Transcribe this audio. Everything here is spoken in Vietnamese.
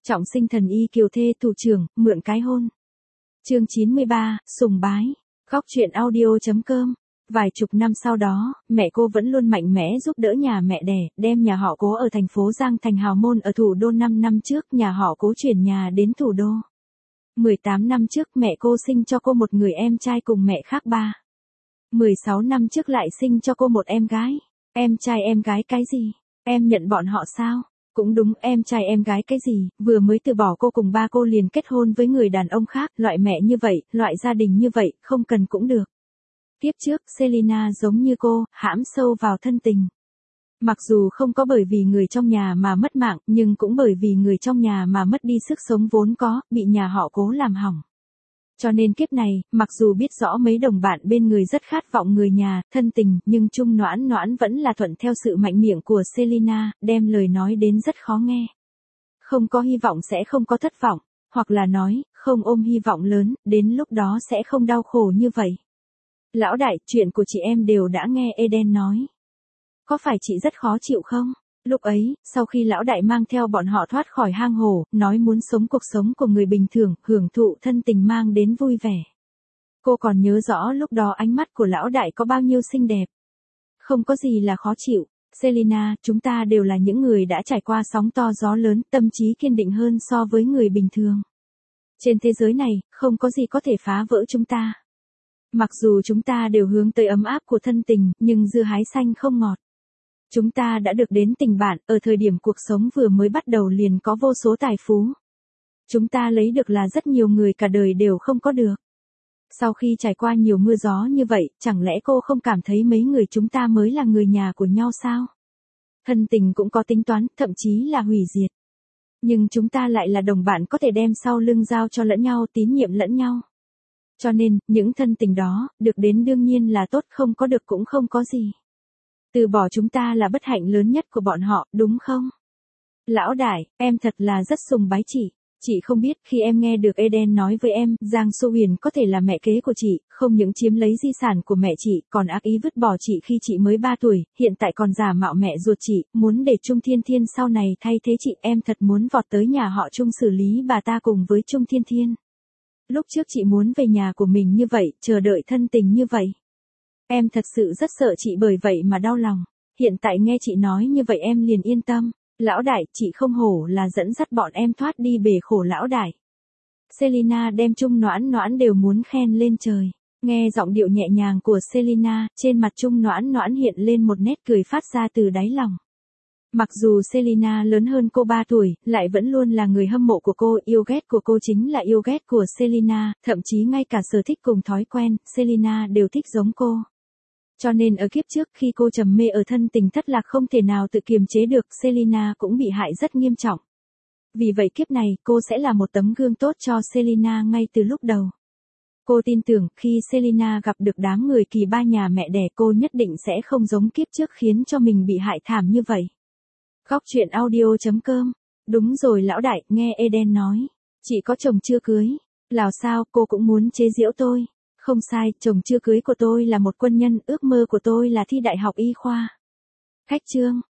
Trọng sinh thần y kiều thê thủ trưởng, mượn cái hôn. Chương 93, sùng bái. Góc truyện audio.com. Vài chục năm sau đó, mẹ cô vẫn luôn mạnh mẽ giúp đỡ nhà mẹ đẻ, đem nhà họ Cố ở thành phố Giang thành hào môn ở thủ đô. 5 năm trước, nhà họ Cố chuyển nhà đến thủ đô. 18 năm trước mẹ cô sinh cho cô một người em trai cùng mẹ khác ba. 16 năm trước lại sinh cho cô một em gái. Em trai em gái cái gì? Em nhận bọn họ sao? Cũng đúng, em trai em gái cái gì, vừa mới từ bỏ cô cùng ba cô liền kết hôn với người đàn ông khác, loại mẹ như vậy, loại gia đình như vậy, không cần cũng được. Tiếp trước, Selina giống như cô, hãm sâu vào thân tình. Mặc dù không có bởi vì người trong nhà mà mất mạng, nhưng cũng bởi vì người trong nhà mà mất đi sức sống vốn có, bị nhà họ Cố làm hỏng. Cho nên kiếp này, mặc dù biết rõ mấy đồng bạn bên người rất khát vọng người nhà, thân tình, nhưng Trung Noãn Noãn vẫn là thuận theo sự mạnh miệng của Selina, đem lời nói đến rất khó nghe. Không có hy vọng sẽ không có thất vọng, hoặc là nói, không ôm hy vọng lớn, đến lúc đó sẽ không đau khổ như vậy. Lão đại, chuyện của chị em đều đã nghe Eden nói. Có phải chị rất khó chịu không? Lúc ấy, sau khi lão đại mang theo bọn họ thoát khỏi hang hổ, nói muốn sống cuộc sống của người bình thường, hưởng thụ thân tình mang đến vui vẻ. Cô còn nhớ rõ lúc đó ánh mắt của lão đại có bao nhiêu xinh đẹp. Không có gì là khó chịu. Selina, chúng ta đều là những người đã trải qua sóng to gió lớn, tâm trí kiên định hơn so với người bình thường. Trên thế giới này, không có gì có thể phá vỡ chúng ta. Mặc dù chúng ta đều hướng tới ấm áp của thân tình, nhưng dưa hái xanh không ngọt. Chúng ta đã được đến tình bạn, ở thời điểm cuộc sống vừa mới bắt đầu liền có vô số tài phú. Chúng ta lấy được là rất nhiều người cả đời đều không có được. Sau khi trải qua nhiều mưa gió như vậy, chẳng lẽ cô không cảm thấy mấy người chúng ta mới là người nhà của nhau sao? Thân tình cũng có tính toán, thậm chí là hủy diệt. Nhưng chúng ta lại là đồng bạn có thể đem sau lưng giao cho lẫn nhau, tín nhiệm lẫn nhau. Cho nên, những thân tình đó, được đến đương nhiên là tốt, không có được cũng không có gì. Từ bỏ chúng ta là bất hạnh lớn nhất của bọn họ, đúng không? Lão đại, em thật là rất sùng bái chị. Chị không biết khi em nghe được Eden nói với em, Giang Xu Huyền có thể là mẹ kế của chị, không những chiếm lấy di sản của mẹ chị, còn ác ý vứt bỏ chị khi chị mới 3 tuổi, hiện tại còn giả mạo mẹ ruột chị, muốn để Trung Thiên Thiên sau này thay thế chị, em thật muốn vọt tới nhà họ Trung xử lý bà ta cùng với Trung Thiên Thiên. Lúc trước chị muốn về nhà của mình như vậy, chờ đợi thân tình như vậy. Em thật sự rất sợ chị bởi vậy mà đau lòng. Hiện tại nghe chị nói như vậy em liền yên tâm. Lão đại, chị không hổ là dẫn dắt bọn em thoát đi bể khổ lão đại. Selina đem Trung Noãn Noãn đều muốn khen lên trời. Nghe giọng điệu nhẹ nhàng của Selina, trên mặt Trung Noãn Noãn hiện lên một nét cười phát ra từ đáy lòng. Mặc dù Selina lớn hơn cô 3 tuổi, lại vẫn luôn là người hâm mộ của cô, yêu ghét của cô chính là yêu ghét của Selina, thậm chí ngay cả sở thích cùng thói quen, Selina đều thích giống cô. Cho nên ở kiếp trước khi cô trầm mê ở thân tình thất lạc không thể nào tự kiềm chế được, Selina cũng bị hại rất nghiêm trọng. Vì vậy kiếp này, cô sẽ là một tấm gương tốt cho Selina ngay từ lúc đầu. Cô tin tưởng, khi Selina gặp được đám người kỳ ba nhà mẹ đẻ cô nhất định sẽ không giống kiếp trước khiến cho mình bị hại thảm như vậy. Góc truyện audio.com. Đúng rồi lão đại, nghe Eden nói. Chị có chồng chưa cưới. Lào sao, cô cũng muốn chế giễu tôi. Không sai, chồng chưa cưới của tôi là một quân nhân, ước mơ của tôi là thi đại học y khoa. Khách chương.